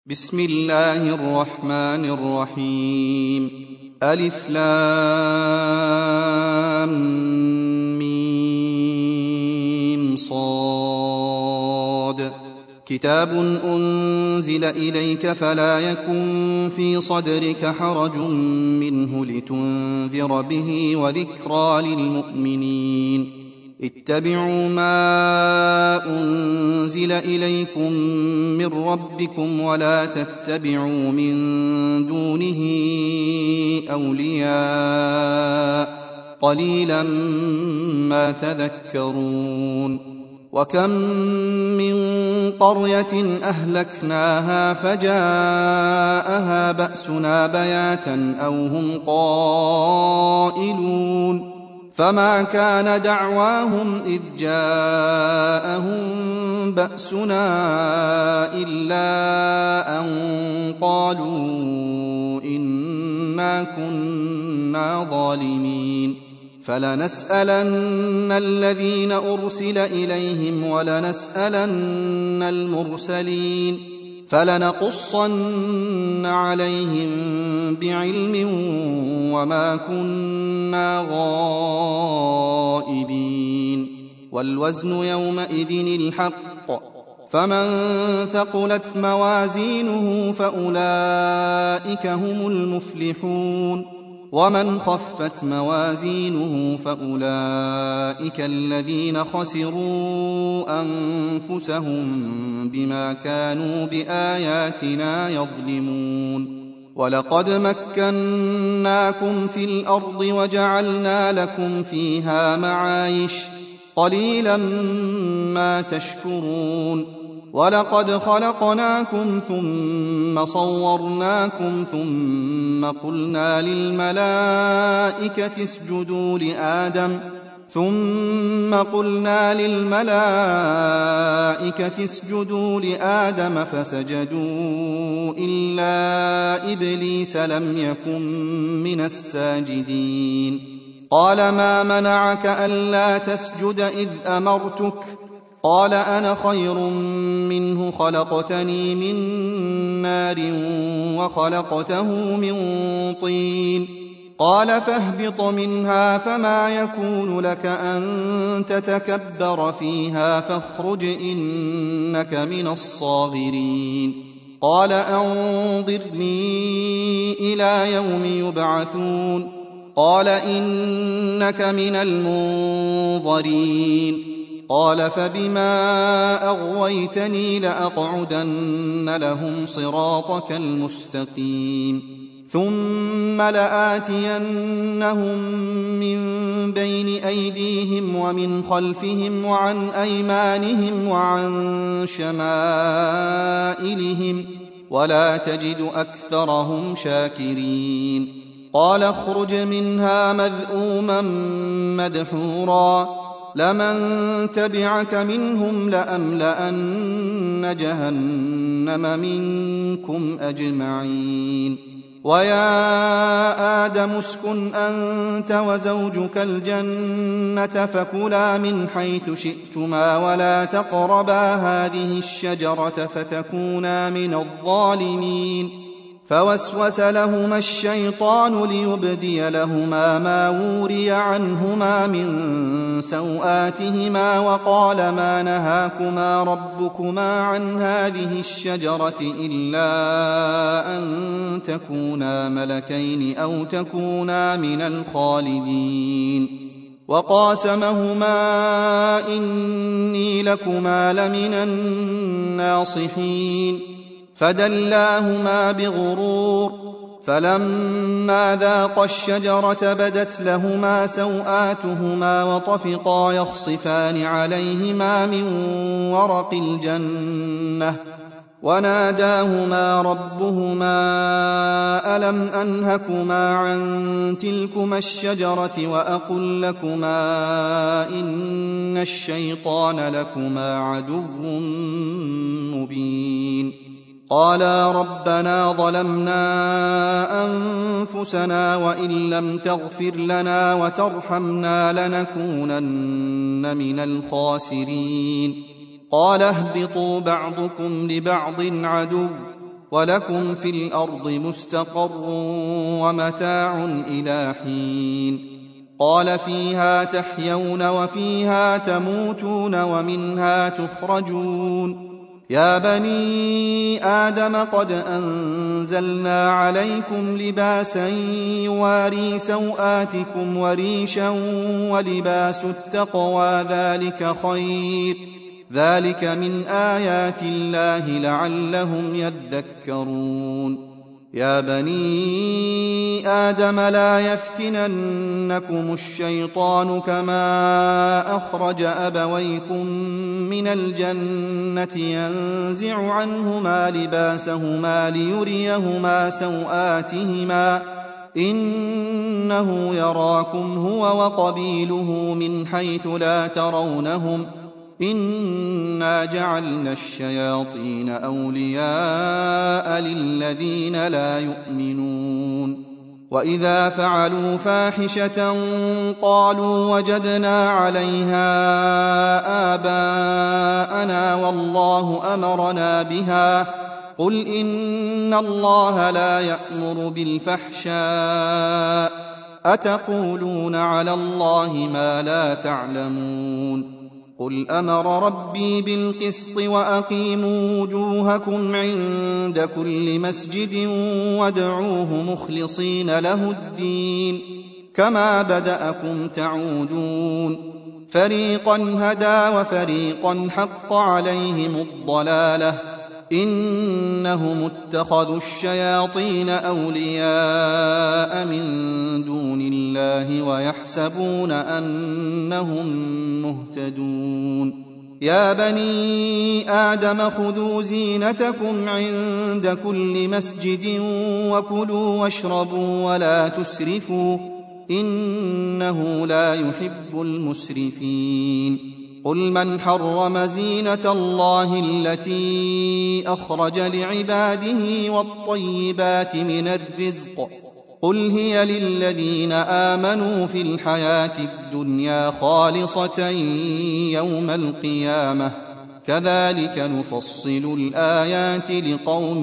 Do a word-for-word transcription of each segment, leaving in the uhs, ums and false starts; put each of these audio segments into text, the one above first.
بسم الله الرحمن الرحيم. ألف لام ميم صاد. كتاب أنزل إليك فلا يكن في صدرك حرج منه لتنذر به وذكرى للمؤمنين. اتبعوا ما أنزل إليكم من ربكم ولا تتبعوا من دونه أولياء قليلا ما تذكرون. وكم من قرية أهلكناها فجاءها بأسنا بياتا أو هم قائلون فما كان دعواهم إذ جاءهم بأسنا إلا أن قالوا إنا كنا ظالمين. فلنسألن الذين أرسل إليهم ولنسألن المرسلين فلنقصن عليهم بعلم وما كنا غائبين. والوزن يومئذ الحق فمن ثقلت موازينه فأولئك هم المفلحون ومن خفت موازينه فأولئك الذين خسروا أنفسهم بما كانوا بآياتنا يظلمون. ولقد مكناكم في الأرض وجعلنا لكم فيها معايش قليلا ما تشكرون. ولقد خلقناكم ثم صورناكم ثم قلنا للملائكة اسجدوا لآدم ثم قلنا للملائكة اسجدوا لآدم فسجدوا إلا إبليس لم يكن من الساجدين. قال ما منعك ألا تسجد إذ أمرتك؟ قال أنا خير منه خلقتني من نار وخلقته من طين. قال فاهبط منها فما يكون لك أن تتكبر فيها فاخرج إنك من الصاغرين. قال أنظرني إلى يوم يبعثون. قال إنك من المنظرين. قال فبما أغويتني لأقعدن لهم صراطك المستقيم ثم لآتينهم من بين أيديهم ومن خلفهم وعن أيمانهم وعن شمائلهم ولا تجد أكثرهم شاكرين. قال اخرج منها مذءوما مدحورا لمن تبعك منهم لأملأن جهنم منكم أجمعين. ويا آدم اسكن أنت وزوجك الجنة فكلا من حيث شئتما ولا تقربا هذه الشجرة فتكونا من الظالمين. فوسوس لهما الشيطان ليبدي لهما ما وري عنهما من سوآتهما وقال ما نهاكما ربكما عن هذه الشجرة إلا أن تكونا ملكين أو تكونا من الخالدين. وقاسمهما إني لكما لمن الناصحين. فدلاهما بغرور فلما ذاقا الشجرة بدت لهما سوآتهما وطفقا يخصفان عليهما من ورق الجنة وناداهما ربهما ألم أنهكما عن تلكما الشجرة وأقل لكما إن الشيطان لكما عدو مبين. قالا ربنا ظلمنا أنفسنا وإن لم تغفر لنا وترحمنا لنكونن من الخاسرين. قال اهبطوا بعضكم لبعض عدو ولكم في الأرض مستقر ومتاع إلى حين قال فيها تحيون وفيها تموتون ومنها تخرجون يا بني آدم قد أنزلنا عليكم لباسا يواري سوآتكم وريشا ولباس التقوى ذلك خير ذلك من آيات الله لعلهم يذكرون يا بني آدم لا يفتننكم الشيطان كما أخرج أبويكم من الجنة ينزع عنهما لباسهما ليريهما سوآتهما إنه يراكم هو وقبيله من حيث لا ترونهم إنا جعلنا الشياطين أولياء للذين لا يؤمنون وإذا فعلوا فاحشة قالوا وجدنا عليها آباءنا والله أمرنا بها قل إن الله لا يأمر بالفحشاء أتقولون على الله ما لا تعلمون قل أمر ربي بالقسط وأقيموا وجوهكم عند كل مسجد وادعوه مخلصين له الدين كما بدأكم تعودون فريقا هدى وفريقا حق عليهم الضلالة إنهم اتخذوا الشياطين أولياء من دون الله ويحسبون أنهم مهتدون يا بني آدم خذوا زينتكم عند كل مسجد وكلوا واشربوا ولا تسرفوا إنه لا يحب المسرفين قل من حرم زينة الله التي أخرج لعباده والطيبات من الرزق قل هي للذين آمنوا في الحياة الدنيا خالصة يوم القيامة كذلك نفصل الآيات لقوم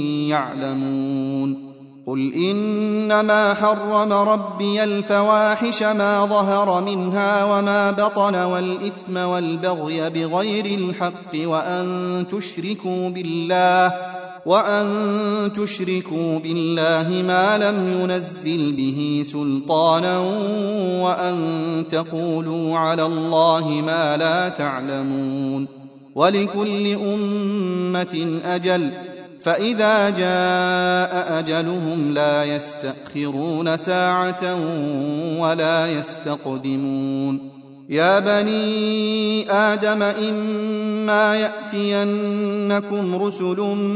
يعلمون قل إنما حرم ربي الفواحش ما ظهر منها وما بطن والإثم والبغي بغير الحق وأن تشركوا بالله وأن تشركوا بالله ما لم ينزل به سلطانا وأن تقولوا على الله ما لا تعلمون ولكل أمة أجل فإذا جاء أجلهم لا يستأخرون ساعة ولا يستقدمون يا بني آدم إما يأتينكم رسل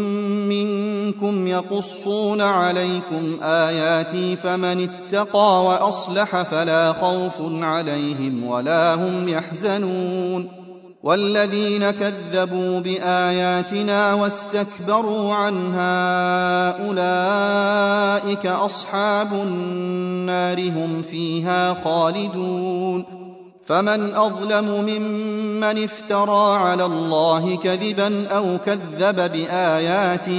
منكم يقصون عليكم آياتي فمن اتقى وأصلح فلا خوف عليهم ولا هم يحزنون والذين كذبوا بآياتنا واستكبروا عنها أولئك أصحاب النار هم فيها خالدون فمن أظلم ممن افترى على الله كذبا أو كذب بآياته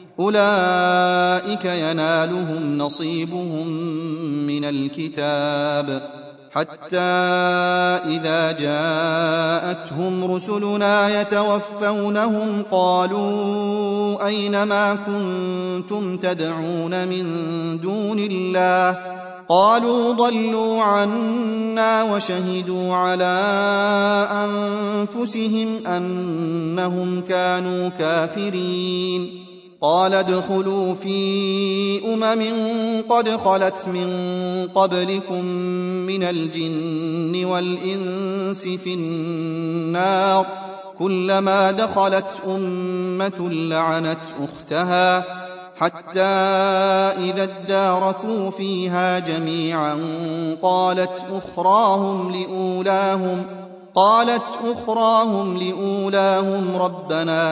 أولئك ينالهم نصيبهم من الكتاب حتى إذا جاءتهم رسلنا يتوفونهم قالوا أين ما كنتم تدعون من دون الله قالوا ضلوا عنا وشهدوا على أنفسهم أنهم كانوا كافرين قال ادخلوا في أمم قد خلت من قبلكم من الجن والإنس في النار كلما دخلت أمة لعنت أختها حتى إذا اداركوا فيها جميعا قالت أخراهم لأولاهم قالت أخراهم لأولاهم ربنا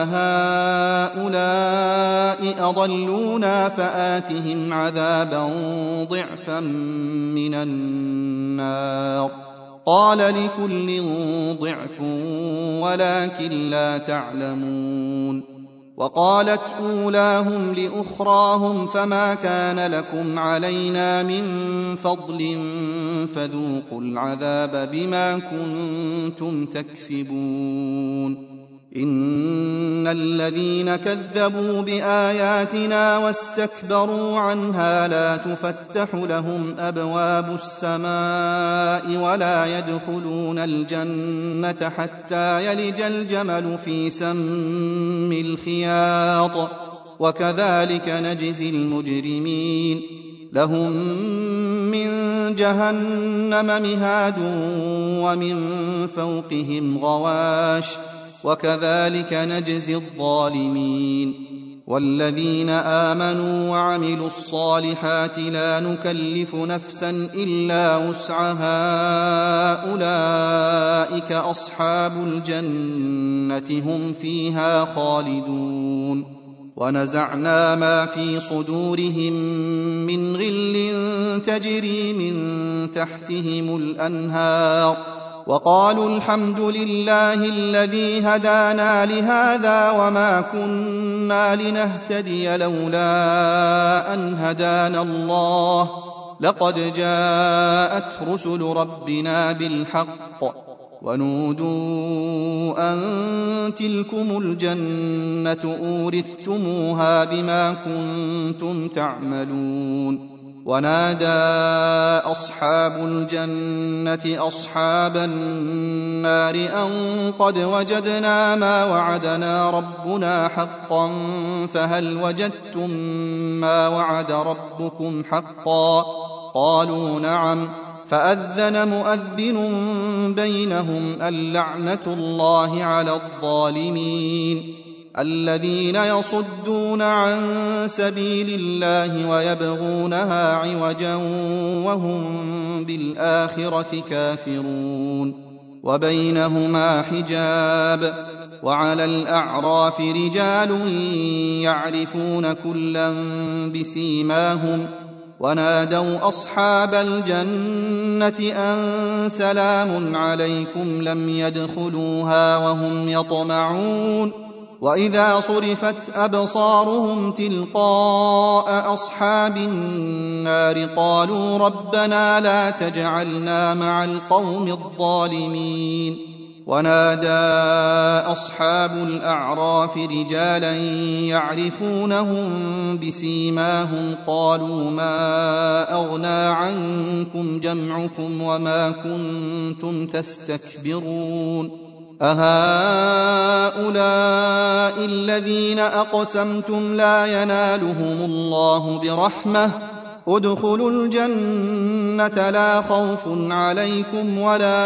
هؤلاء أضلونا فآتهم عذابا ضعفا من النار قال لكل ضعف ولكن لا تعلمون وقالت أولاهم لأخراهم فما كان لكم علينا من فضل فذوقوا العذاب بما كنتم تكسبون إن الذين كذبوا بآياتنا واستكبروا عنها لا تفتح لهم أبواب السماء ولا يدخلون الجنة حتى يلج الجمل في سم الخياط وكذلك نجزي المجرمين لهم من جهنم مهاد ومن فوقهم غواش وكذلك نجزي الظالمين والذين آمنوا وعملوا الصالحات لا نكلف نفسا إلا وسعها أولئك أصحاب الجنة هم فيها خالدون ونزعنا ما في صدورهم من غل تجري من تحتهم الأنهار وقالوا الحمد لله الذي هدانا لهذا وما كنا لنهتدي لولا أن هدانا الله لقد جاءت رسل ربنا بالحق ونودوا أن تلكم الجنة أورثتموها بما كنتم تعملون ونادى أصحاب الجنة أصحاب النار أن قد وجدنا ما وعدنا ربنا حقا فهل وجدتم ما وعد ربكم حقا قالوا نعم فأذن مؤذن بينهم اللعنة الله على الظالمين الذين يصدون عن سبيل الله ويبغونها عوجا وهم بالآخرة كافرون وبينهما حجاب وعلى الأعراف رجال يعرفون كلا بسيماهم ونادوا أصحاب الجنة أن سلام عليكم لم يدخلوها وهم يطمعون وإذا صرفت أبصارهم تلقاء أصحاب النار قالوا ربنا لا تجعلنا مع القوم الظالمين ونادى أصحاب الأعراف رجالا يعرفونهم بسيماهم قالوا ما أغنى عنكم جمعكم وما كنتم تستكبرون أهؤلاء الذين أقسمتم لا ينالهم الله برحمة ادخلوا الجنة لا خوف عليكم ولا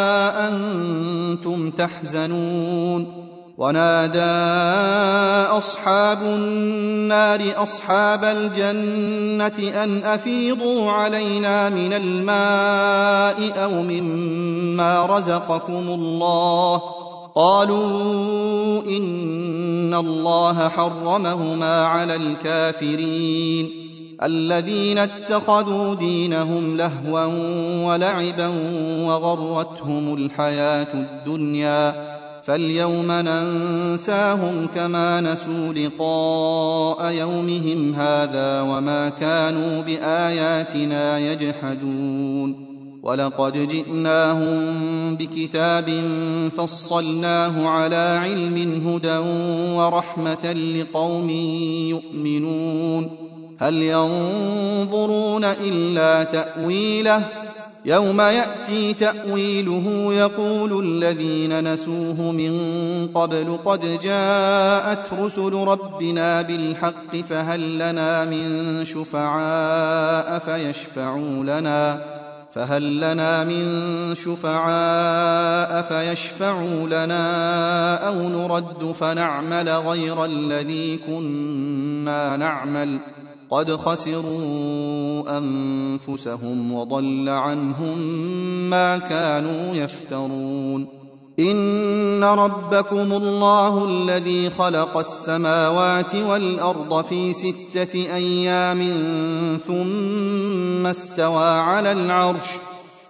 أنتم تحزنون ونادى أصحاب النار أصحاب الجنة أن أفيضوا علينا من الماء أو مما رزقكم الله قالوا إن الله حرمهما على الكافرين الذين اتخذوا دينهم لهوا ولعبا وغرتهم الحياة الدنيا فاليوم ننساهم كما نسوا لقاء يومهم هذا وما كانوا بآياتنا يجحدون ولقد جئناهم بكتاب فصلناه على علم هدى ورحمة لقوم يؤمنون هل ينظرون إلا تأويله يوم يأتي تأويله يقول الذين نسوه من قبل قد جاءت رسل ربنا بالحق فهل لنا من شفعاء فيشفعوا لنا فهل لنا من شفعاء فيشفعوا لنا أو نرد فنعمل غير الذي كنا نعمل قد خسروا أنفسهم وضل عنهم ما كانوا يفترون إن ربكم الله الذي خلق السماوات والأرض في ستة أيام ثم استوى على العرش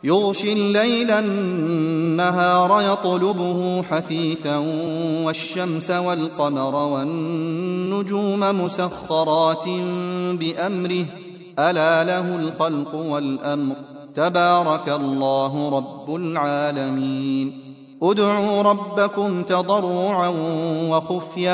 يغشي الليل النهار يطلبه حثيثا والشمس والقمر والنجوم مسخرات بأمره ألا له الخلق والأمر تبارك الله رب العالمين ادعوا ربكم تضرعا وخفية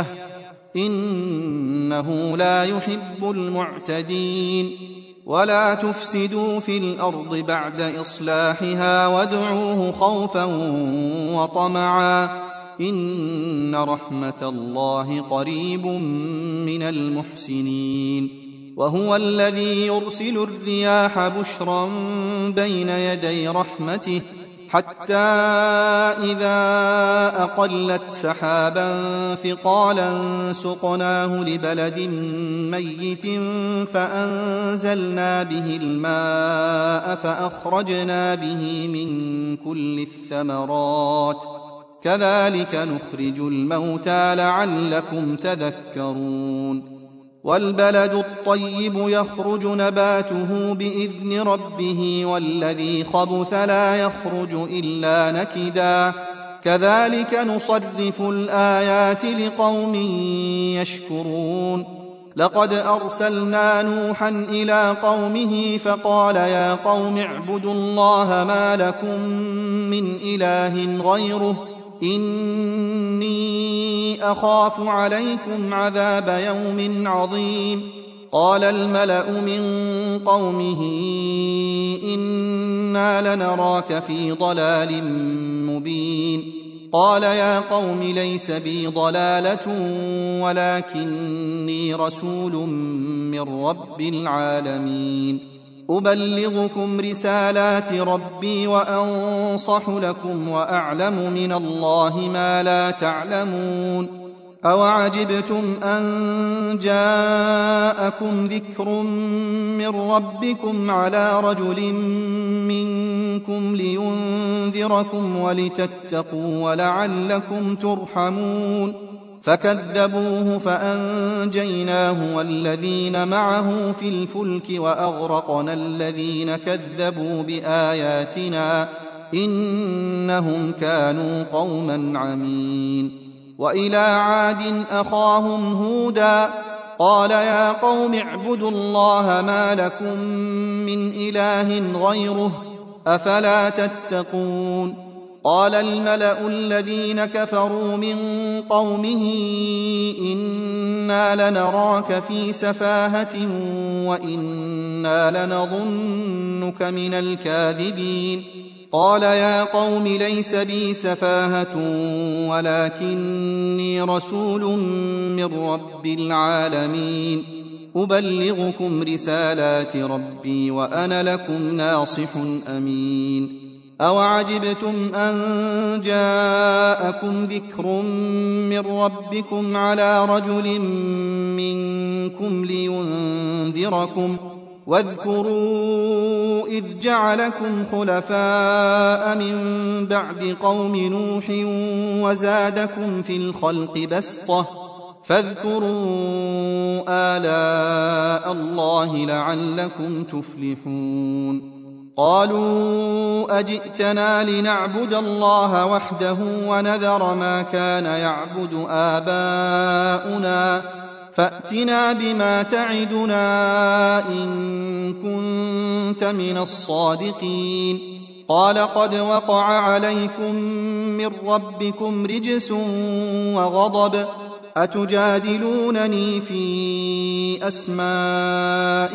إنه لا يحب المعتدين ولا تفسدوا في الأرض بعد إصلاحها وادعوه خوفا وطمعا إن رحمة الله قريب من المحسنين وهو الذي يرسل الرياح بشرا بين يدي رحمته حتى إذا أقلت سحابا ثقالا سقناه لبلد ميت فأنزلنا به الماء فأخرجنا به من كل الثمرات كذلك نخرج الموتى لعلكم تذكرون والبلد الطيب يخرج نباته بإذن ربه والذي خبث لا يخرج إلا نكدا كذلك نصرف الآيات لقوم يشكرون لقد أرسلنا نوحا إلى قومه فقال يا قوم اعبدوا الله ما لكم من إله غيره إني أخاف عليكم عذاب يوم عظيم قال الملأ من قومه إنا لنراك في ضلال مبين قال يا قوم ليس بي ضلالة ولكني رسول من رب العالمين أبلغكم رسالات ربي وأنصح لكم وأعلم من الله ما لا تعلمون أوعجبتم أن جاءكم ذكر من ربكم على رجل منكم لينذركم ولتتقوا ولعلكم ترحمون فكذبوه فأنجيناه والذين معه في الفلك وأغرقنا الذين كذبوا بآياتنا إنهم كانوا قوما عمين وإلى عاد أخاهم هودا قال يا قوم اعبدوا الله ما لكم من إله غيره أفلا تتقون قال الملأ الذين كفروا من قومه إنا لنراك في سفاهة وإنا لنظنك من الكاذبين قال يا قوم ليس بي سفاهة ولكني رسول من رب العالمين أبلغكم رسالات ربي وأنا لكم ناصح أمين أوعجبتم أن جاءكم ذكر من ربكم على رجل منكم لينذركم واذكروا إذ جعلكم خلفاء من بعد قوم نوح وزادكم في الخلق بسطة فاذكروا آلاء الله لعلكم تفلحون قالوا أجئتنا لنعبد الله وحده ونذر ما كان يعبد آباؤنا فأتنا بما تعدنا إن كنت من الصادقين قال قد وقع عليكم من ربكم رجس وغضب أتجادلونني في أسماء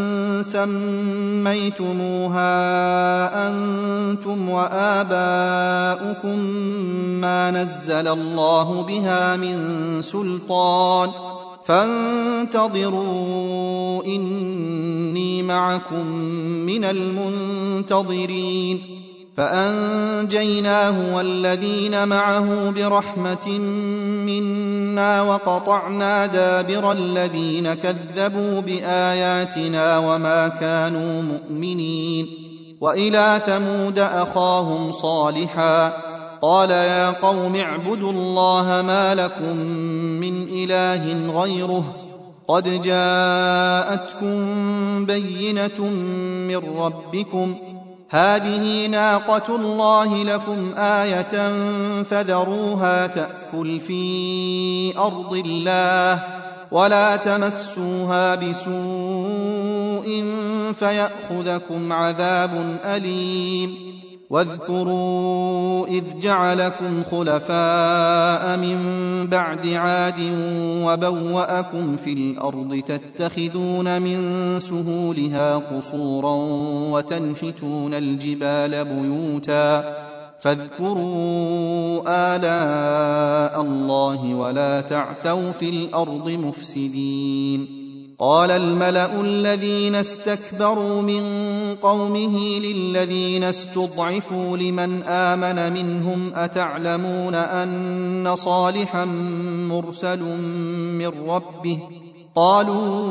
سميتموها أنتم وآباؤكم ما نزل الله بها من سلطان فانتظروا إني معكم من المنتظرين فأنجيناه والذين معه برحمة منا وقطعنا دابر الذين كذبوا بآياتنا وما كانوا مؤمنين وإلى ثمود أخاهم صالحا قال يا قوم اعبدوا الله ما لكم من إله غيره قد جاءتكم بينة من ربكم هذه ناقة الله لكم آية فذروها تأكل في أرض الله ولا تمسوها بسوء فيأخذكم عذاب أليم واذكروا إذ جعلكم خلفاء من بعد عاد وبوأكم في الأرض تتخذون من سهولها قصورا وتنحتون الجبال بيوتا فاذكروا آلاء الله ولا تعثوا في الأرض مفسدين. قال الملأ الذين استكبروا من قومه للذين استضعفوا لمن آمن منهم أتعلمون أن صالحا مرسل من ربه قالوا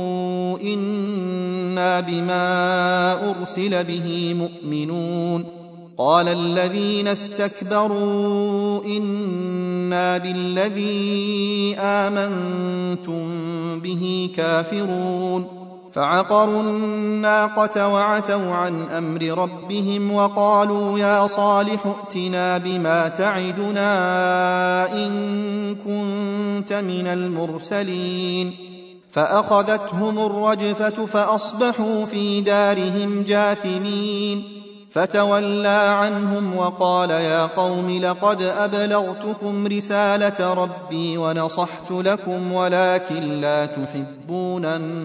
إنا بما أرسل به مؤمنون. قال الذين استكبروا إنا بالذي آمنتم به كافرون فعقروا الناقة وعتوا عن أمر ربهم وقالوا يا صالح ائتنا بما تعدنا إن كنت من المرسلين. فأخذتهم الرجفة فأصبحوا في دارهم جاثمين فتولى عنهم وقال يا قوم لقد أبلغتكم رسالة ربي ونصحت لكم ولكن لا تحبون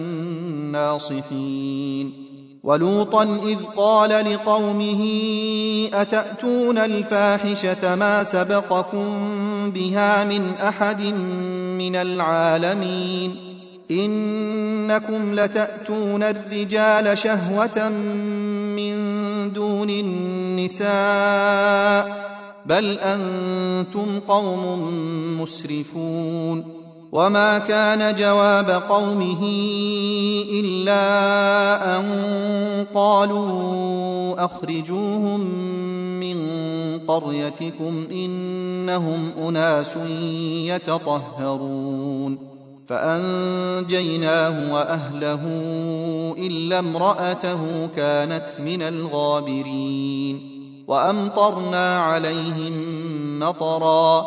الناصحين. ولوطا إذ قال لقومه أتأتون الفاحشة ما سبقكم بها من أحد من العالمين إنكم لتأتون الرجال شهوة من دون النساء بل أنتم قوم مسرفون. وما كان جواب قومه إلا أن قالوا أخرجوهم من قريتكم إنهم أناس يتطهرون. فأنجيناه وأهله إلا امرأته كانت من الغابرين. وأمطرنا عليهم مطرا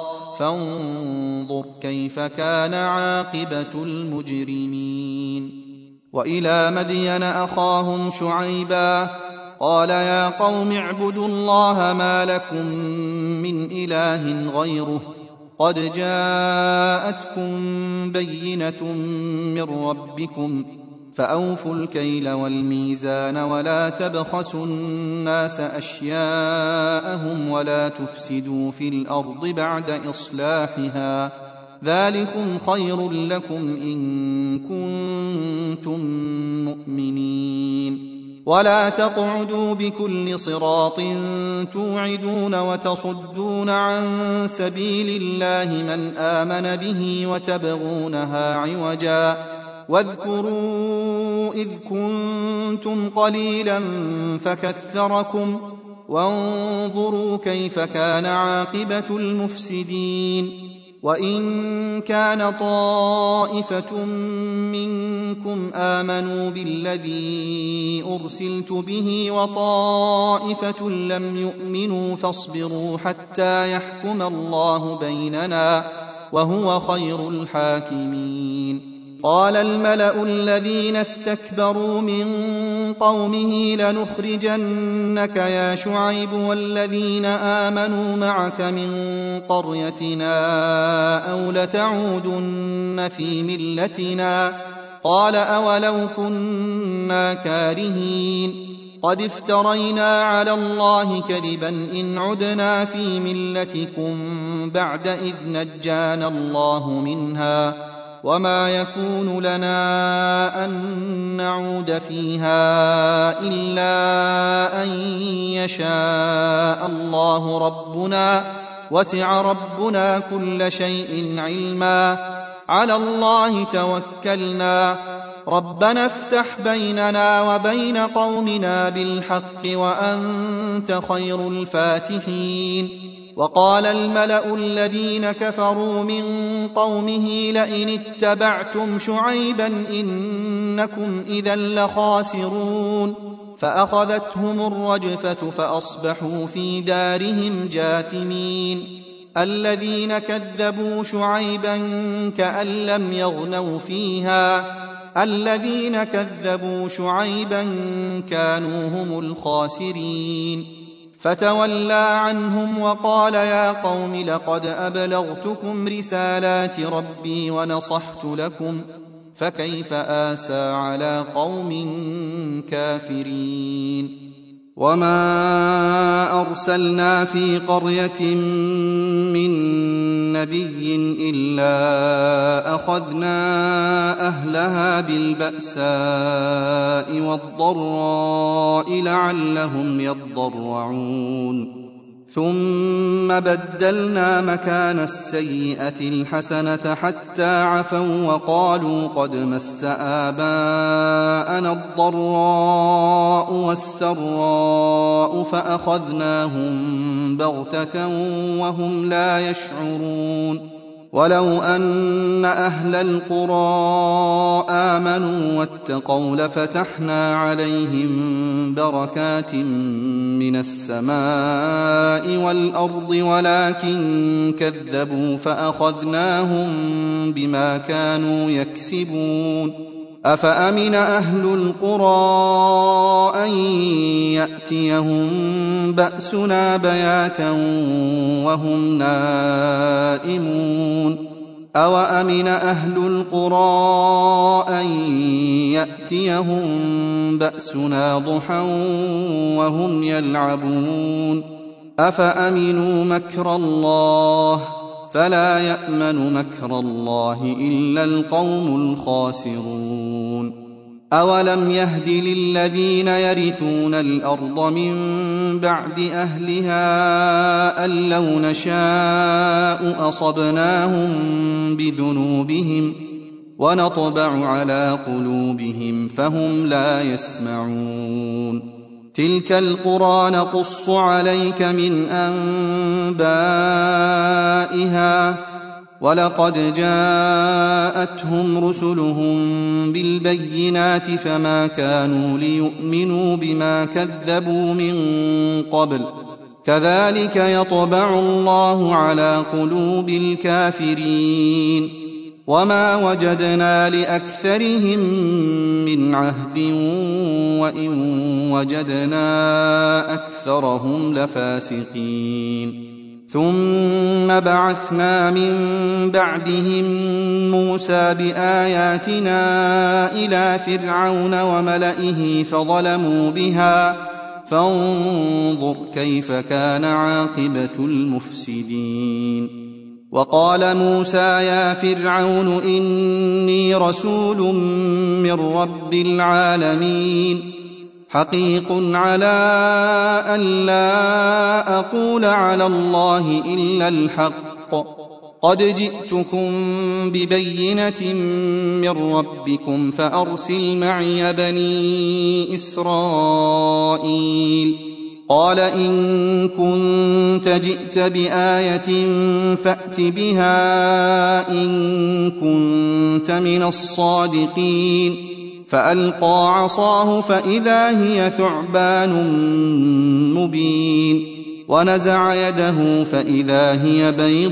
فانظر كيف كان عاقبة المجرمين. وإلى مدين أخاهم شعيبا قال يا قوم اعبدوا الله ما لكم من إله غيره قد جاءتكم بينة من ربكم فأوفوا الكيل والميزان ولا تبخسوا الناس أشياءهم ولا تفسدوا في الأرض بعد إصلاحها ذلكم خير لكم إن كنتم مؤمنين. ولا تقعدوا بكل صراط توعدون وتصدون عن سبيل الله من آمن به وتبغونها عوجا واذكروا إذ كنتم قليلا فكثركم وانظروا كيف كان عاقبة المفسدين. وإن كان طائفة منكم آمنوا بالذي أرسلت به وطائفة لم يؤمنوا فاصبروا حتى يحكم الله بيننا وهو خير الحاكمين. قال الملأ الذين استكبروا من قومه لنخرجنك يا شعيب والذين آمنوا معك من قريتنا أو لتعودن في ملتنا قال أولو كنا كارهين قد افترينا على الله كذبا إن عدنا في ملتكم بعد إذ نجانا الله منها وما يكون لنا أن نعود فيها إلا أن يشاء الله ربنا وسع ربنا كل شيء علما على الله توكلنا ربنا افتح بيننا وبين قومنا بالحق وأنت خير الفاتحين. وقال الملأ الذين كفروا من قومه لئن اتبعتم شعيبا إنكم إذا لخاسرون فأخذتهم الرجفة فأصبحوا في دارهم جاثمين. الذين كذبوا شعيبا كأن لم يغنوا فيها الذين كذبوا شعيبا كانوا هم الخاسرين. فتولى عنهم وقال يا قوم لقد أبلغتكم رسالات ربي ونصحت لكم فكيف آسى على قوم كافرين. وما أرسلنا في قرية من نبي إلا أخذنا أهلها بالبأساء والضراء لعلهم يضرعون ثم بدلنا مكان السيئة الحسنة حتى عفوا وقالوا قد مس آباءنا الضراء والسراء فأخذناهم بغتة وهم لا يشعرون. ولو أن أهل القرى آمنوا واتقوا لفتحنا عليهم بركات من السماء والأرض ولكن كذبوا فأخذناهم بما كانوا يكسبون. أفأمن أهل القرى أن يأتيهم بأسنا بياتا وهم نائمون أوأمن أهل القرى أن يأتيهم بأسنا ضحى وهم يلعبون أفأمنوا مكر الله فلا يأمن مكر الله إلا القوم الخاسرون. أولم يهد للذين يرثون الأرض من بعد أهلها أن لو نشاء أصبناهم بذنوبهم ونطبع على قلوبهم فهم لا يسمعون. تلك القرى نقص عليك من أنبائها ولقد جاءتهم رسلهم بالبينات فما كانوا ليؤمنوا بما كذبوا من قبل كذلك يطبع الله على قلوب الكافرين. وما وجدنا لأكثرهم من عهد وإن وجدنا أكثرهم لفاسقين. ثم بعثنا من بعدهم موسى بآياتنا إلى فرعون وملئه فظلموا بها فانظر كيف كان عاقبة المفسدين. وقال موسى يا فرعون إني رسول من رب العالمين حقيق على أن لا أقول على الله إلا الحق قد جئتكم ببينة من ربكم فأرسل معي بني إسرائيل. قال إن كنت جئت بآية فأت بها إن كنت من الصادقين. فألقى عصاه فإذا هي ثعبان مبين ونزع يده فإذا هي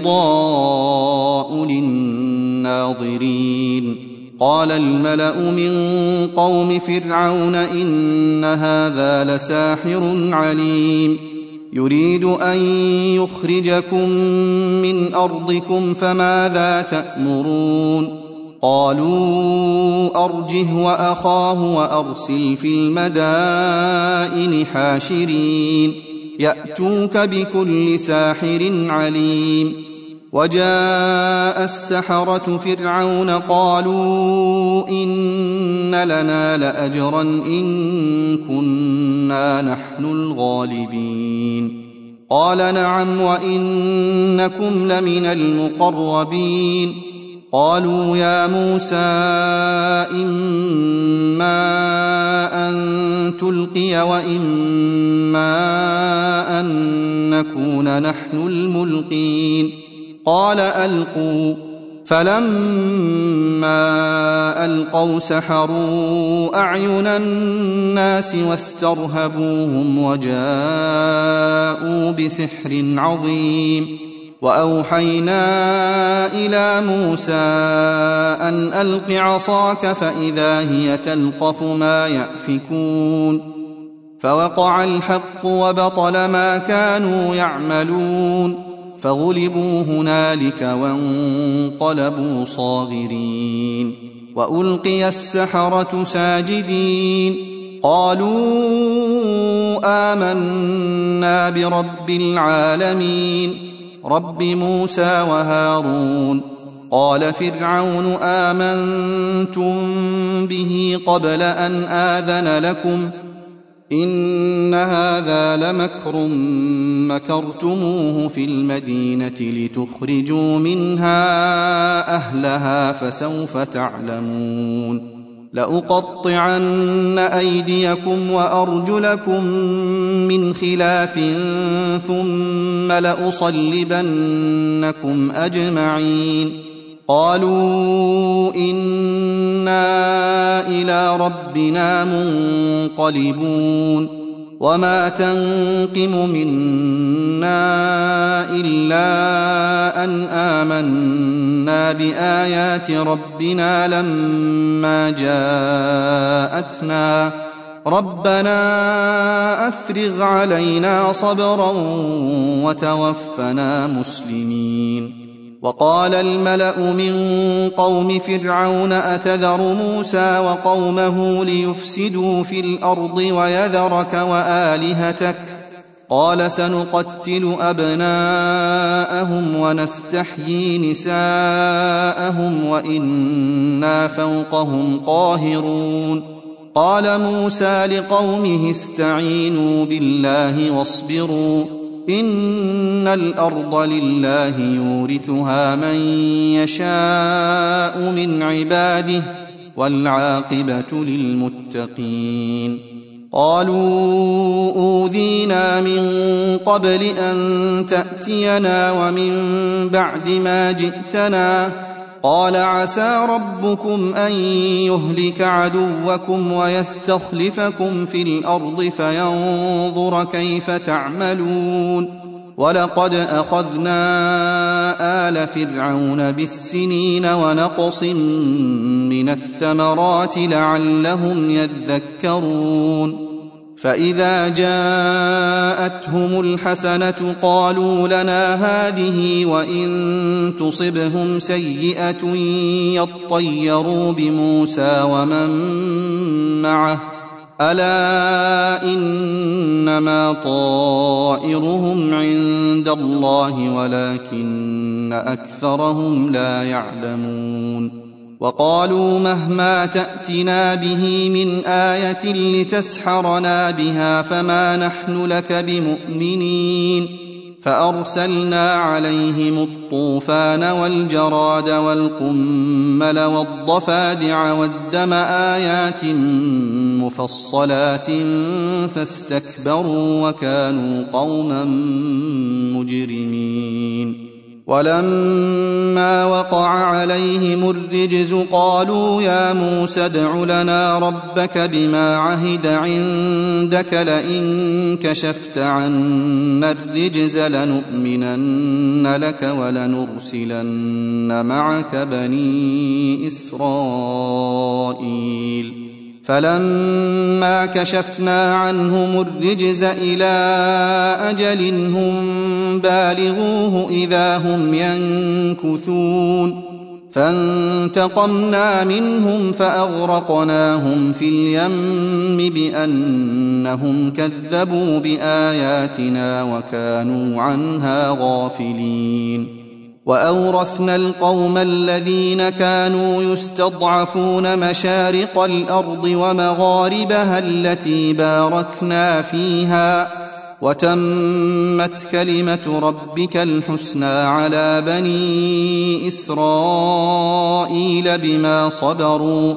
بيضاء للناظرين. قال الملأ من قوم فرعون إن هذا لساحر عليم يريد أن يخرجكم من أرضكم فماذا تأمرون. قالوا أرجه وأخاه وأرسل في المدائن حاشرين يأتوك بكل ساحر عليم. وجاء السحرة فرعون قالوا إن لنا لأجرا إن كنا نحن الغالبين. قال نعم وإنكم لمن المقربين. قالوا يا موسى إما أن تلقي وإما أن نكون نحن الملقين. قال ألقوا فلما ألقوا سحروا أعين الناس واسترهبوهم وجاءوا بسحر عظيم. وأوحينا إلى موسى أن ألق عصاك فإذا هي تلقف ما يأفكون فوقع الحق وبطل ما كانوا يعملون فغلبوا هنالك وانقلبوا صاغرين. وألقي السحرة ساجدين قالوا آمنا برب العالمين رب موسى وهارون. قال فرعون آمنتم به قبل أن آذن لكم إن هذا لمكر مكرتموه في المدينة لتخرجوا منها أهلها فسوف تعلمون. لأقطعن أيديكم وأرجلكم من خلاف ثم لأصلبنكم أجمعين. قالوا إنا إلى ربنا منقلبون. وما تنقم منا إلا أن آمنا بآيات ربنا لما جاءتنا ربنا أفرغ علينا صبرا وتوفنا مسلمين. وقال الملأ من قوم فرعون أتذر موسى وقومه ليفسدوا في الأرض ويذرك وآلهتك قال سنقتل أبناءهم ونستحيي نساءهم وإنا فوقهم قاهرون. قال موسى لقومه استعينوا بالله واصبروا إن الأرض لله يورثها من يشاء من عباده والعاقبة للمتقين. قالوا أوذينا من قبل أن تأتينا ومن بعد ما جئتنا قال عسى ربكم أن يهلك عدوكم ويستخلفكم في الأرض فينظر كيف تعملون. ولقد أخذنا آل فرعون بالسنين ونقص من الثمرات لعلهم يذكرون. فإذا جاءتهم الحسنة قالوا لنا هذه وإن تصبهم سيئة يطيروا بموسى ومن معه ألا إنما طائرهم عند الله ولكن أكثرهم لا يعلمون. وقالوا مهما تأتنا به من آية لتسحرنا بها فما نحن لك بمؤمنين. فأرسلنا عليهم الطوفان والجراد والقمل والضفادع والدم آيات مفصلات فاستكبروا وكانوا قوما مجرمين. ولما وقع عليهم الرجز قالوا يا موسى ادع لنا ربك بما عهد عندك لئن كشفت عنا الرجز لنؤمنن لك ولنرسلن معك بني إسرائيل. فلما كشفنا عنهم الرجز إلى أجل هم بالغوه إذا هم ينكثون. فانتقمنا منهم فأغرقناهم في اليم بأنهم كذبوا بآياتنا وكانوا عنها غافلين. وأورثنا القوم الذين كانوا يستضعفون مشارق الأرض ومغاربها التي باركنا فيها وتمت كلمة ربك الحسنى على بني إسرائيل بما صبروا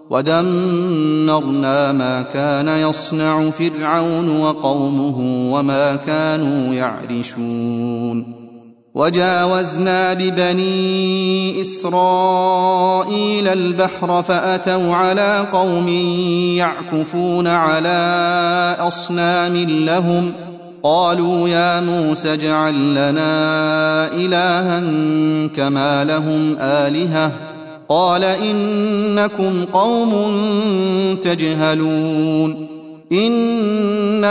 ودمرنا ما كان يصنع فرعون وقومه وما كانوا يعرشون. وجاوزنا ببني إسرائيل البحر فأتوا على قوم يعكفون على أصنام لهم قالوا يا موسى اجعل لنا إلها كما لهم آلهة قال إنكم قوم تجهلون إن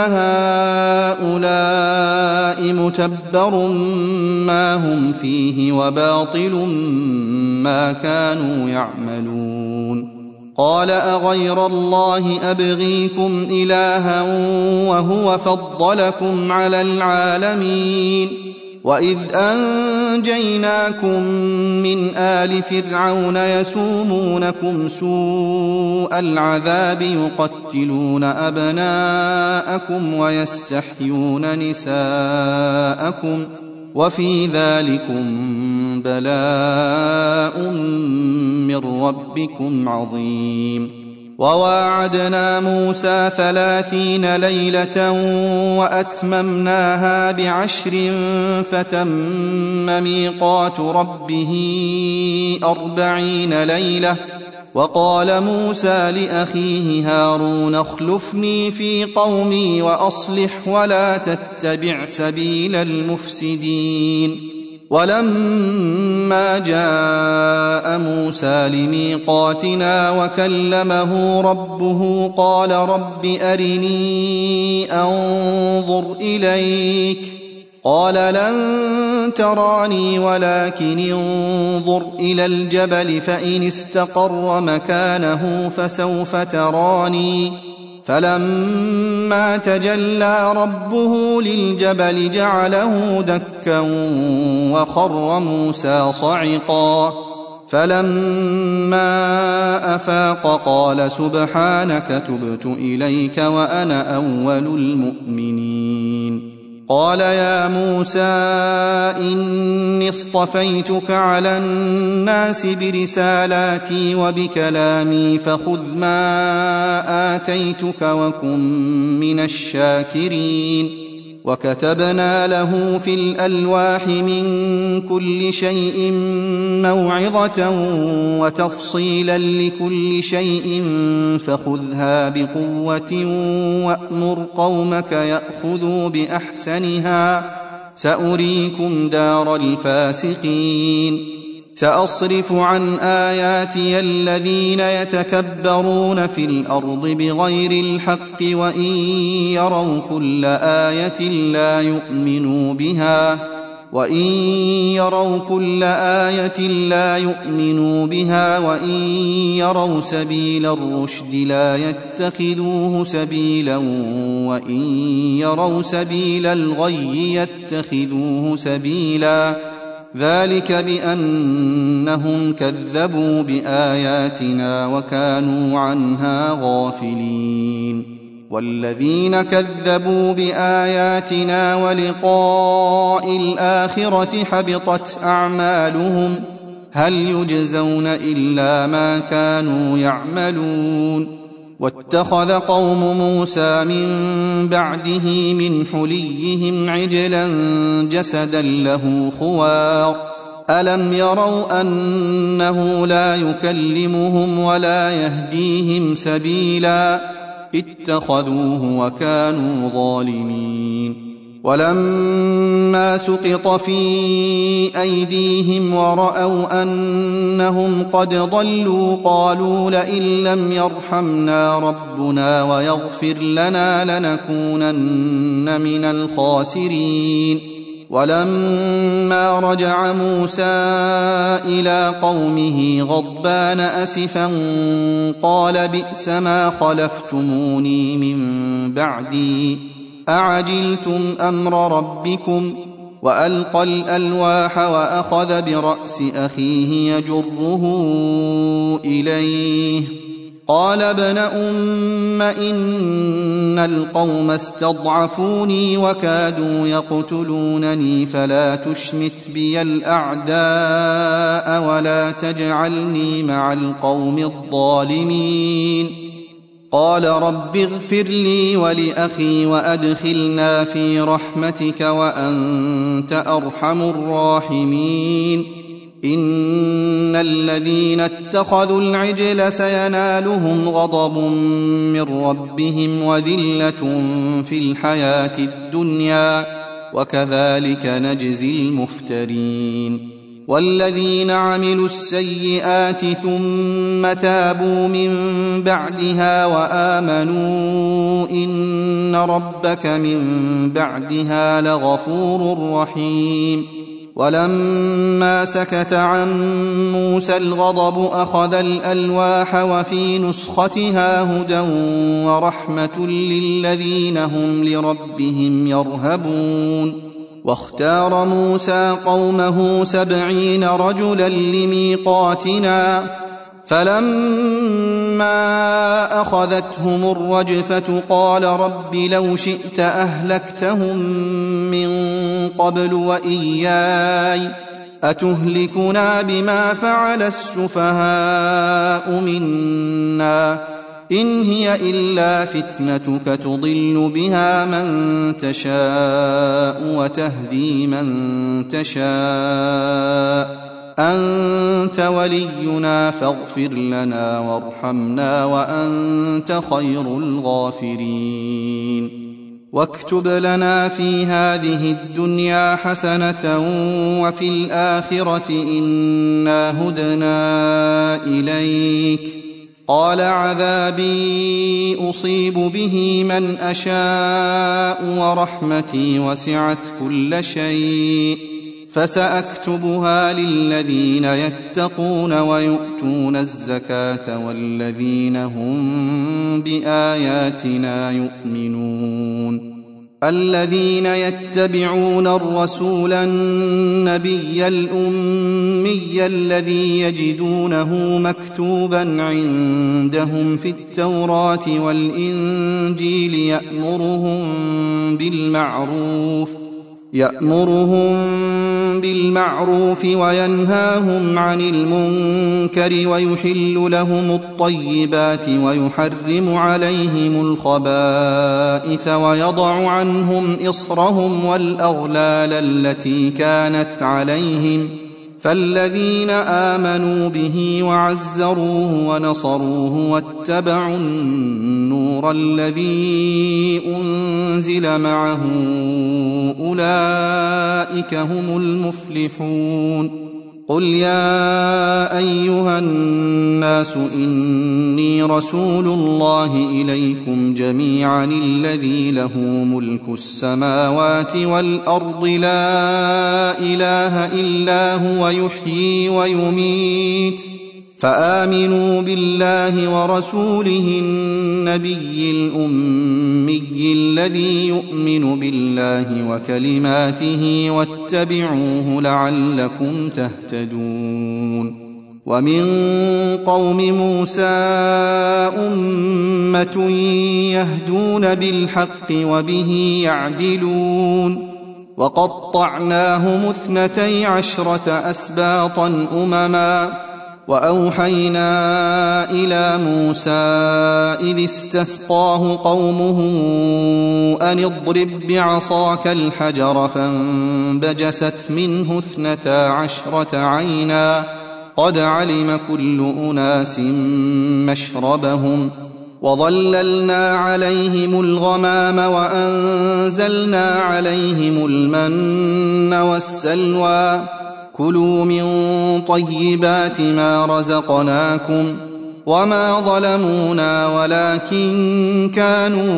هؤلاء متبر ما هم فيه وباطل ما كانوا يعملون قال أغير الله أبغيكم إلها وهو فضلكم على العالمين وإذ أنجيناكم من آل فرعون يسومونكم سوء العذاب يقتلون أبناءكم ويستحيون نساءكم وفي ذلكم بلاء من ربكم عظيم وواعدنا موسى ثلاثين ليلة وأتممناها بعشر فتم ميقات ربه أربعين ليلة وقال موسى لأخيه هارون اخلفني في قومي وأصلح ولا تتبع سبيل المفسدين ولما جاء موسى لميقاتنا وكلمه ربه قال رب أرني أنظر إليك قال لن تراني ولكن انظر إلى الجبل فإن استقر مكانه فسوف تراني فلما تجلى ربه للجبل جعله دكا وخر موسى صعقا فلما أفاق قال سبحانك تبت إليك وأنا أول المؤمنين قال يا موسى إني اصطفيتك على الناس برسالاتي وبكلامي فخذ ما آتيتك وكن من الشاكرين وكتبنا له في الألواح من كل شيء موعظة وتفصيلا لكل شيء فخذها بقوة وأمر قومك يأخذوا بأحسنها سأريكم دار الفاسقين سأصرف عن آياتي الذين يتكبرون في الأرض بغير الحق وإن يروا كل آية لا يؤمنوا بها وإن يروا كل آية لا يؤمنوا بها وإن يروا سبيل الرشد لا يتخذوه سبيلا وإن يروا سبيل الغي يتخذوه سبيلا ذلك بأنهم كذبوا بآياتنا وكانوا عنها غافلين والذين كذبوا بآياتنا ولقاء الآخرة حبطت أعمالهم هل يجزون إلا ما كانوا يعملون واتخذ قوم موسى من بعده من حليهم عجلا جسدا له خوار ألم يروا أنه لا يكلمهم ولا يهديهم سبيلا اتخذوه وكانوا ظالمين ولما سقط في أيديهم ورأوا أنهم قد ضلوا قالوا لئن لم يرحمنا ربنا ويغفر لنا لنكونن من الخاسرين ولما رجع موسى إلى قومه غضبان أسفا قال بئس ما خلفتموني من بعدي أعجلتم أمر ربكم وألقى الألواح وأخذ برأس أخيه يجره إليه قال ابن أم إن القوم استضعفوني وكادوا يقتلونني فلا تشمت بي الأعداء ولا تجعلني مع القوم الظالمين قال رب اغفر لي ولأخي وأدخلنا في رحمتك وأنت أرحم الراحمين إن الذين اتخذوا العجل سينالهم غضب من ربهم وذلة في الحياة الدنيا وكذلك نجزي المفترين والذين عملوا السيئات ثم تابوا من بعدها وآمنوا إن ربك من بعدها لغفور رحيم ولما سكت عن موسى الغضب أخذ الألواح وفي نسختها هدى ورحمة للذين هم لربهم يرهبون واختار موسى قومه سبعين رجلا لميقاتنا فلما أخذتهم الرجفة قال رب لو شئت أهلكتهم من قبل وإياي أتهلكنا بما فعل السفهاء منا إن هي إلا فتنتك تضل بها من تشاء وتهدي من تشاء أنت ولينا فاغفر لنا وارحمنا وأنت خير الغافرين واكتب لنا في هذه الدنيا حسنة وفي الآخرة إنا هدنا إليك قال عذابي أصيب به من أشاء ورحمتي وسعت كل شيء فسأكتبها للذين يتقون ويؤتون الزكاة والذين هم بآياتنا يؤمنون الذين يتبعون الرسول النبي الأمي الذي يجدونه مكتوبا عندهم في التوراة والإنجيل يأمرهم بالمعروف يأمرهم بالمعروف وينهاهم عن المنكر ويحل لهم الطيبات ويحرم عليهم الخبائث ويضع عنهم إصرهم والأغلال التي كانت عليهم فالذين آمنوا به وعزروه ونصروه واتبعوا النور الذي أنزل معه أولئك هم المفلحون قل يا أيها الناس إني رسول الله إليكم جميعا الذي له ملك السماوات والأرض لا إله إلا هو يحيي ويميت فآمنوا بالله ورسوله النبي الأمي الذي يؤمن بالله وكلماته واتبعوه لعلكم تهتدون ومن قوم موسى أمة يهدون بالحق وبه يعدلون وقطعناهم اثنتي عشرة أسباطا أمما وأوحينا إلى موسى إذ استسقاه قومه أن اضرب بعصاك الحجر فانبجست منه اثنتا عشرة عينا قد علم كل أناس مشربهم وظللنا عليهم الغمام وأنزلنا عليهم المن والسلوى كلوا من طيبات ما رزقناكم وما ظلمونا ولكن كانوا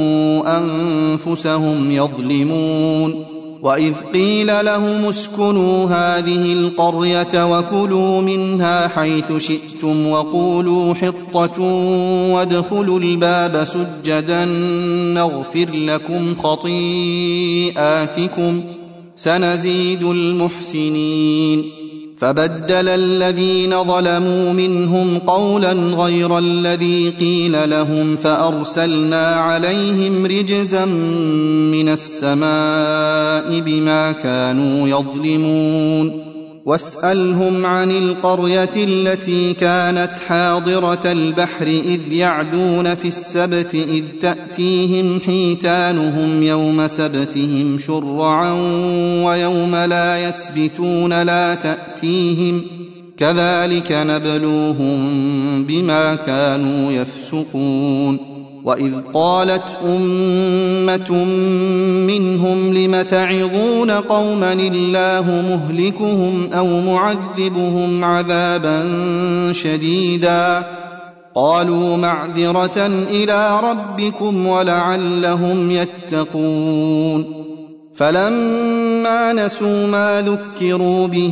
أنفسهم يظلمون وإذ قيل لهم اسكنوا هذه القرية وكلوا منها حيث شئتم وقولوا حطة وادخلوا الباب سجدا نغفر لكم خطيئاتكم سنزيد المحسنين فبدل الذين ظلموا منهم قولا غير الذي قيل لهم فأرسلنا عليهم رجزا من السماء بما كانوا يظلمون واسألهم عن القرية التي كانت حاضرة البحر إذ يعدون في السبت إذ تأتيهم حيتانهم يوم سبتهم شرعا ويوم لا يسبتون لا تأتيهم كذلك نبلوهم بما كانوا يفسقون وإذ قالت أمة منهم لم تعظون قوما الله مهلكهم أو معذبهم عذابا شديدا قالوا معذرة إلى ربكم ولعلهم يتقون فلما نسوا ما ذكروا به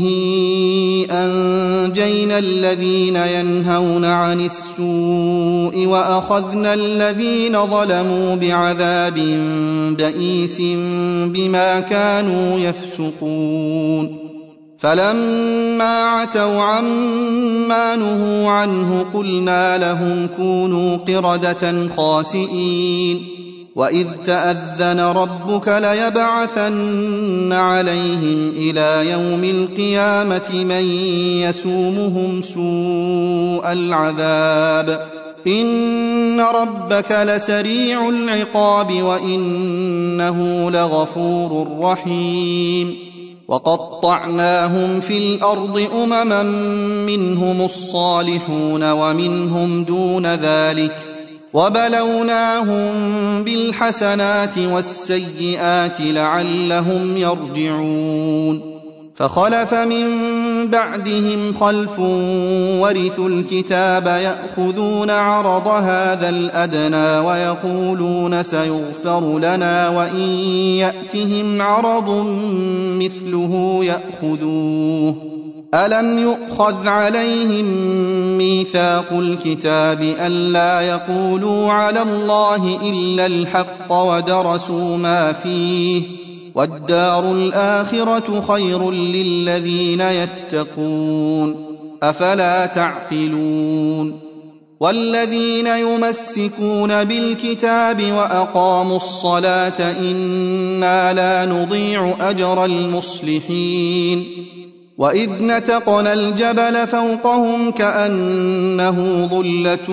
أنجينا الذين ينهون عن السوء وأخذنا الذين ظلموا بعذاب بئيس بما كانوا يفسقون فلما عتوا عما نهوا عنه قلنا لهم كونوا قردة خاسئين وإذ تأذن ربك ليبعثن عليهم إلى يوم القيامة من يسومهم سوء العذاب إن ربك لسريع العقاب وإنه لغفور رحيم وقطعناهم في الأرض أمما منهم الصالحون ومنهم دون ذلك وبلوناهم بالحسنات والسيئات لعلهم يرجعون فخلف من بعدهم خلف ورثوا الكتاب يأخذون عرض هذا الأدنى ويقولون سيغفر لنا وإن يأتهم عرض مثله يأخذوه ألم يؤخذ عليهم ميثاق الكتاب ألا يقولوا على الله إلا الحق ودرسوا ما فيه والدار الآخرة خير للذين يتقون أفلا تعقلون والذين يمسكون بالكتاب وأقاموا الصلاة إنا لا نضيع أجر المصلحين وإذ نتقنا الجبل فوقهم كأنه ظلة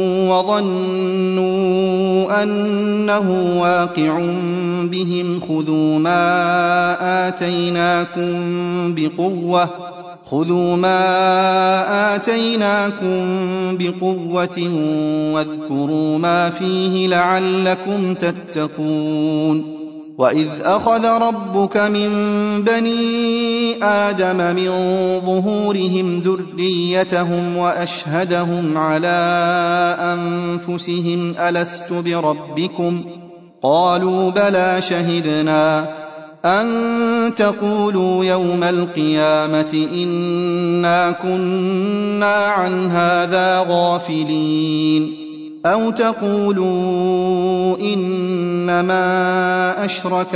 وظنوا أنه واقع بهم خذوا ما آتيناكم بقوة خذوا ما آتيناكم بقوة واذكروا ما فيه لعلكم تتقون وإذ أخذ ربك من بني آدم من ظهورهم ذريتهم وأشهدهم على أنفسهم ألست بربكم قالوا بلى شهدنا أن تقولوا يوم القيامة إنا كنا عن هذا غافلين أو تقولوا إنما أشرك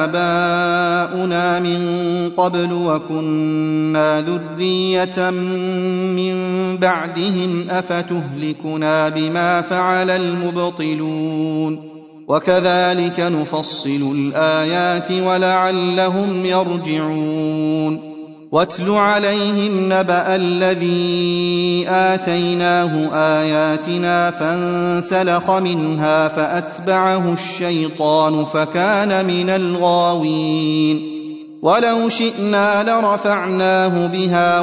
آباؤنا من قبل وكنا ذرية من بعدهم أفتهلكنا بما فعل المبطلون وكذلك نفصل الآيات ولعلهم يرجعون واتل عليهم نبأ الذي آتيناه آياتنا فانسلخ منها فأتبعه الشيطان فكان من الغاوين ولو شئنا لرفعناه بها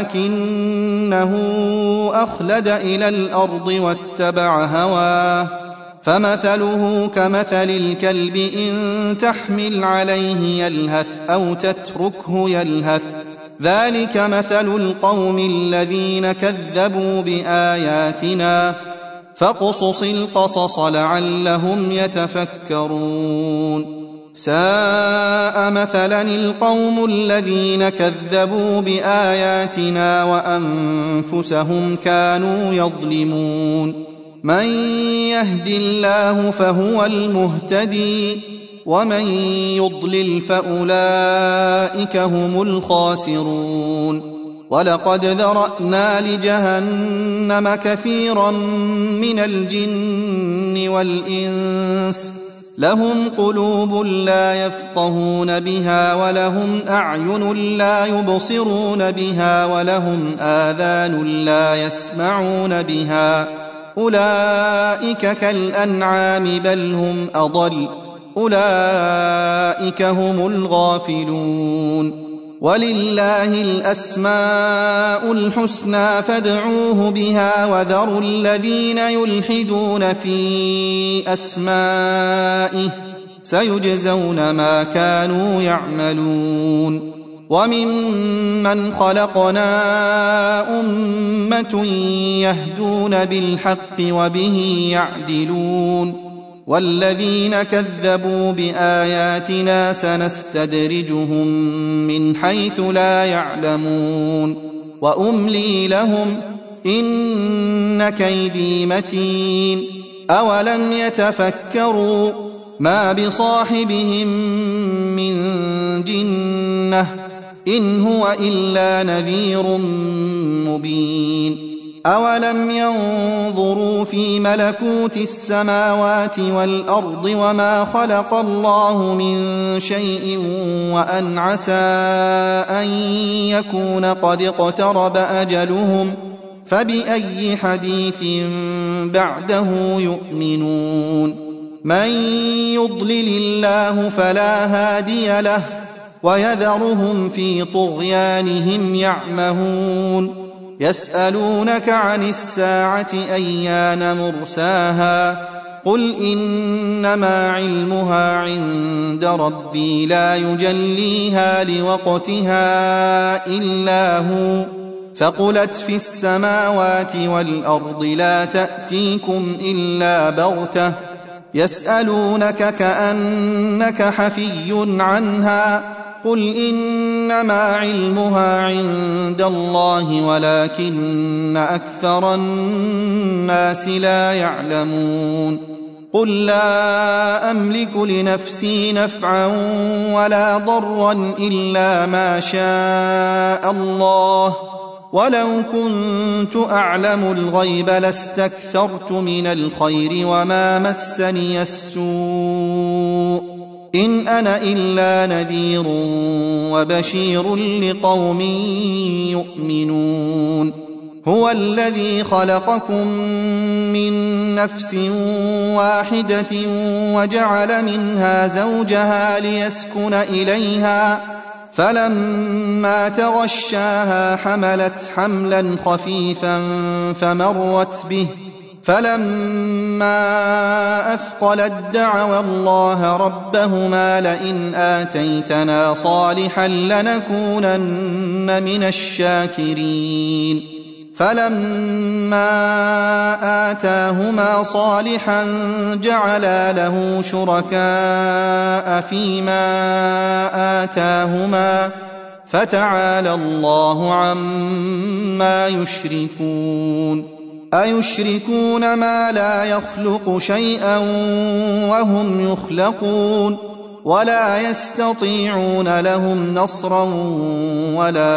ولكنه أخلد إلى الأرض واتبع هواه فمثله كمثل الكلب إن تحمل عليه يلهث أو تتركه يلهث ذلك مثل القوم الذين كذبوا بآياتنا فاقصص القصص لعلهم يتفكرون ساء مثلا القوم الذين كذبوا بآياتنا وأنفسهم كانوا يظلمون من يهد الله فهو المهتدي ومن يضلل فأولئك هم الخاسرون ولقد ذرأنا لجهنم كثيرا من الجن والإنس لهم قلوب لا يفقهون بها ولهم أعين لا يبصرون بها ولهم آذان لا يسمعون بها أولئك كالأنعام بل هم أضل أولئك هم الغافلون ولله الأسماء الحسنى فادعوه بها وذروا الذين يلحدون في أسمائه سيجزون ما كانوا يعملون وممن خلقنا أمة يهدون بالحق وبه يعدلون والذين كذبوا بآياتنا سنستدرجهم من حيث لا يعلمون وأملي لهم إن كيدي متين أولم يتفكروا ما بصاحبهم من جنة إن هو إلا نذير مبين أولم ينظروا في ملكوت السماوات والأرض وما خلق الله من شيء وأن عسى أن يكون قد اقترب أجلهم فبأي حديث بعده يؤمنون من يضلل الله فلا هادي له ويذرهم في طغيانهم يعمهون يسألونك عن الساعة أيان مرساها قل إنما علمها عند ربي لا يجليها لوقتها إلا هو ثقلت في السماوات والأرض لا تأتيكم إلا بغتة يسألونك كأنك حفي عنها قل إنما علمها عند الله ولكن أكثر الناس لا يعلمون قل لا أملك لنفسي نفعا ولا ضرا إلا ما شاء الله ولو كنت أعلم الغيب لاستكثرت من الخير وما مسني السوء إن أنا إلا نذير وبشير لقوم يؤمنون هو الذي خلقكم من نفس واحدة وجعل منها زوجها ليسكن إليها فلما تغشاها حملت حملا خفيفا فمرت به فلما أثقلت دعوا الله ربهما لئن آتيتنا صالحا لنكونن من الشاكرين فلما آتاهما صالحا جعلا له شركاء فيما آتاهما فتعالى الله عما يشركون أيشركون ما لا يخلق شيئا وهم يخلقون ولا يستطيعون لهم نصرا ولا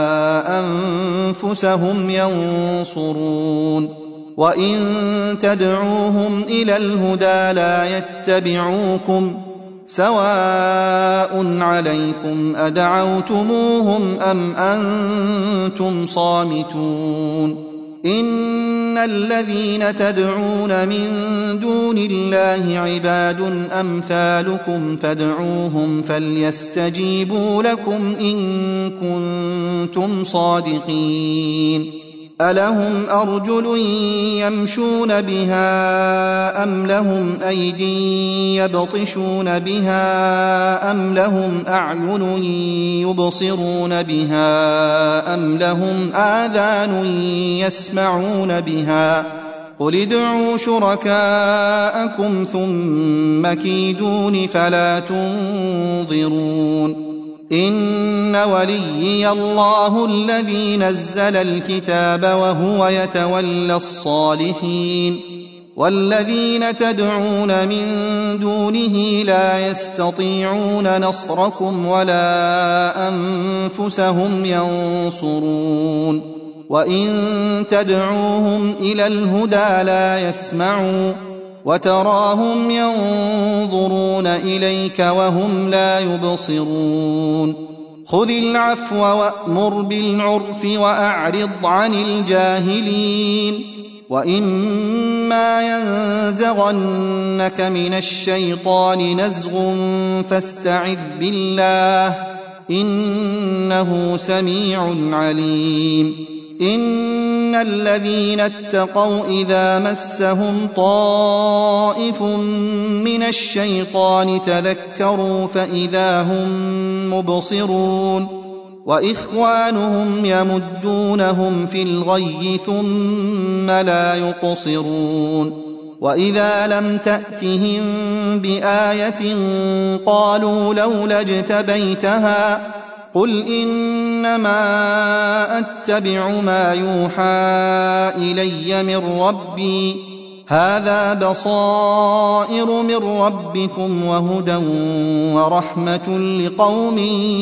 أنفسهم ينصرون وإن تدعوهم إلى الهدى لا يتبعوكم سواء عليكم أدعوتموهم أم أنتم صامتون إن الذين تدعون من دون الله عباد أمثالكم فادعوهم فليستجيبوا لكم إن كنتم صادقين ألهم أرجل يمشون بها أم لهم أيدي يبطشون بها أم لهم أعين يبصرون بها أم لهم آذان يسمعون بها قل ادعوا شركاءكم ثم كيدون فلا تنظرون إن وليي الله الذي نزل الكتاب وهو يتولى الصالحين والذين تدعون من دونه لا يستطيعون نصركم ولا أنفسهم ينصرون وإن تدعوهم إلى الهدى لا يسمعوا وتراهم ينظرون إليك وهم لا يبصرون خذ العفو وأمر بالعرف وأعرض عن الجاهلين وإما ينزغنك من الشيطان نزغ فاستعذ بالله إنه سميع عليم إن الذين اتقوا إذا مسهم طائف من الشيطان تذكروا فإذا هم مبصرون وإخوانهم يمدونهم في الغي ثم لا يقصرون وإذا لم تأتهم بآية قالوا لولا اجتبيتها قل إنما أتبع ما يوحى إلي من ربي هذا بصائر من ربكم وهدى ورحمة لقوم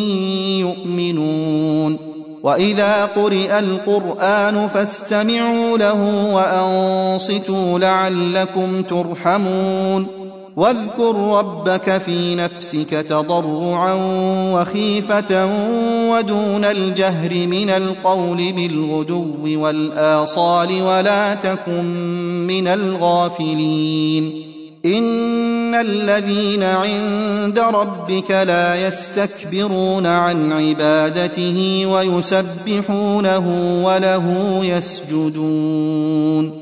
يؤمنون وإذا قرئ القرآن فاستمعوا له وأنصتوا لعلكم ترحمون واذكر ربك في نفسك تضرعا وخيفة ودون الجهر من القول بالغدو والآصال ولا تكن من الغافلين إن الذين عند ربك لا يستكبرون عن عبادته ويسبحونه وله يسجدون